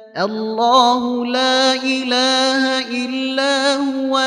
الله لا إله إلا هو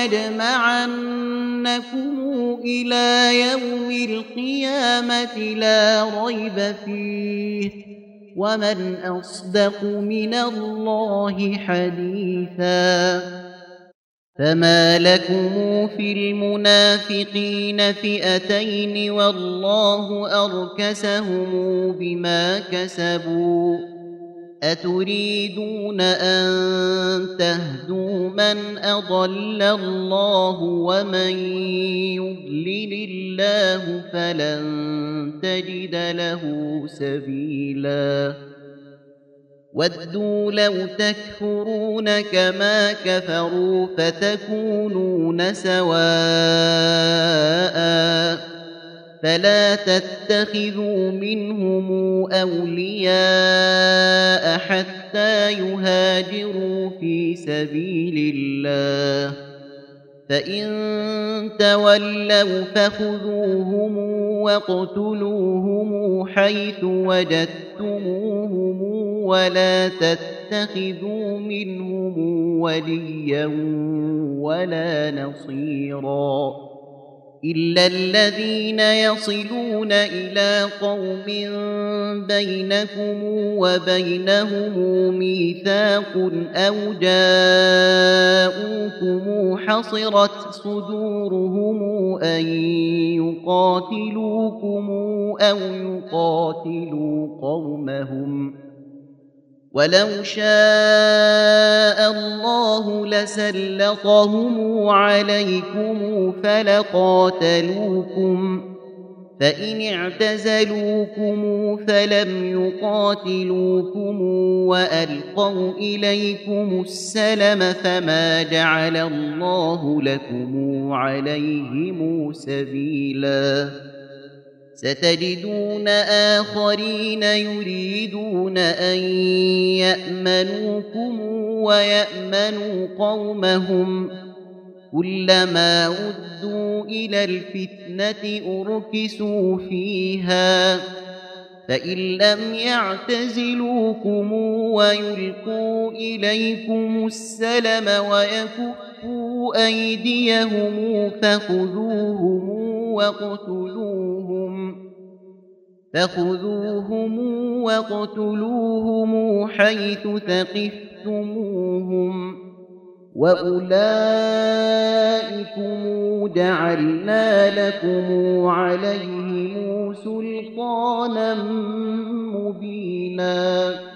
ليجمعنكم إلى يوم القيامة لا ريب فيه ومن أصدق من الله حديثا فما لكم في المنافقين فئتين والله أركسهم بما كسبوا أتريدون أن تهدوا من أضل الله ومن يضلل الله فلن تجد له سبيلا ودوا لو تكفرون كما كفروا فتكونون سواء فلا تتخذوا منهم أولياء حتى يهاجروا في سبيل الله فإن تولوا فخذوهم واقتلوهم حيث وجدتموهم ولا تتخذوا منهم وليا ولا نصيرا إلا الذين يصلون إلى قوم بينكم وبينهم ميثاق أو جاءوكم حصرت صدورهم أن يقاتلوكم أو يقاتلوا قومهم ولو شاء الله لسلطهم عليكم فلقاتلوكم فإن اعتزلوكم فلم يقاتلوكم وألقوا إليكم السلم فما جعل الله لكم عليهم سبيلا ستجدون آخرين يريدون أن يأمنوكم ويأمنوا قومهم كلما ردوا إلى الفتنة أركسوا فيها فإن لم يعتزلوكم ويلقوا إليكم السلم ويكفوا أيديهم فخذوهم واقتلوهم حيث ثقفتموهم وأولئكم جعلنا لكم عليهم سلطانا مبينا